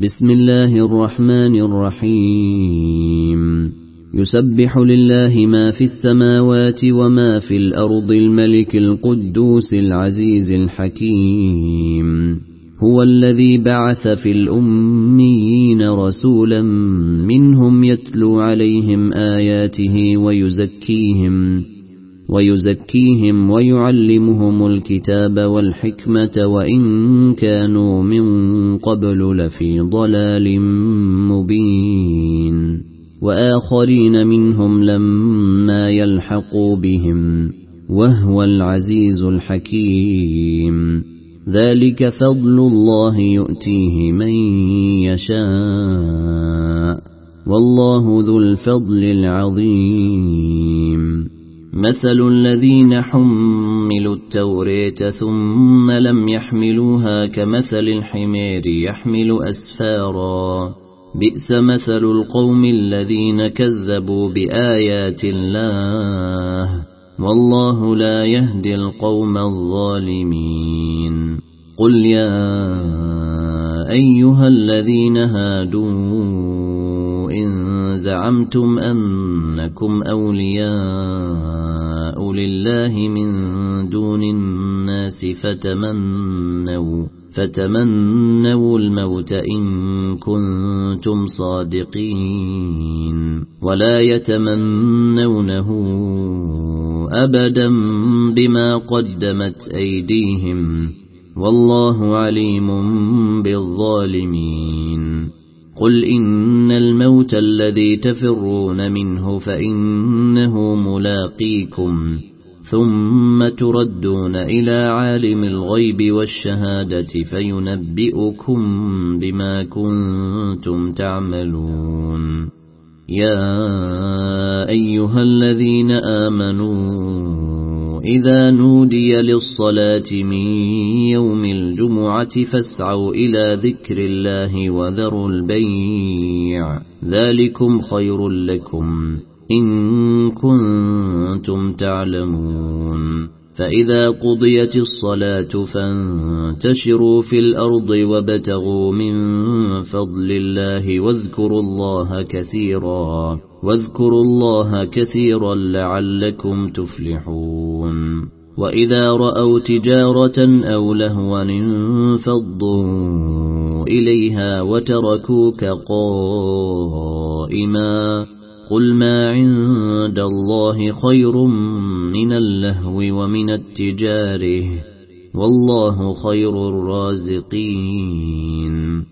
بسم الله الرحمن الرحيم يسبح لله ما في السماوات وما في الأرض الملك القدوس العزيز الحكيم هو الذي بعث في الأميين رسولا منهم يتلو عليهم آياته ويزكيهم ويعلمهم الكتاب والحكمة وإن كانوا من قبل لفي ضلال مبين وآخرين منهم لما يلحقوا بهم وهو العزيز الحكيم ذلك فضل الله يؤتيه من يشاء والله ذو الفضل العظيم مثل الذين حملوا التوراة ثم لم يحملوها كمثل الحمار يحمل أسفارا بئس مثل القوم الذين كذبوا بآيات الله والله لا يهدي القوم الظالمين قل يا أيها الذين هادوا إن زعمتم أنكم أولياء لله من دون الناس فتمنوا الموت إن كنتم صادقين ولا يتمنونه أبدا بما قدمت أيديهم والله عليم بالظالمين قل إن الموت الذي تفرون منه فإنه ملاقيكم ثم تردون إلى عالم الغيب والشهادة فينبئكم بما كنتم تعملون يا أيها الذين آمنوا إذا نودي للصلاة من يوم الجمعة فاسعوا إلى ذكر الله وذروا البيع ذلكم خير لكم إن كنتم تعلمون فإذا قضيت الصلاة فانتشروا في الأرض وابتغوا من فضل الله واذكروا الله كثيرا لعلكم تفلحون وإذا رأوا تجارة أو لهوا انفضوا إليها وتركوك قائما قل ما عند الله خير من اللهو ومن التجاره والله خير الرازقين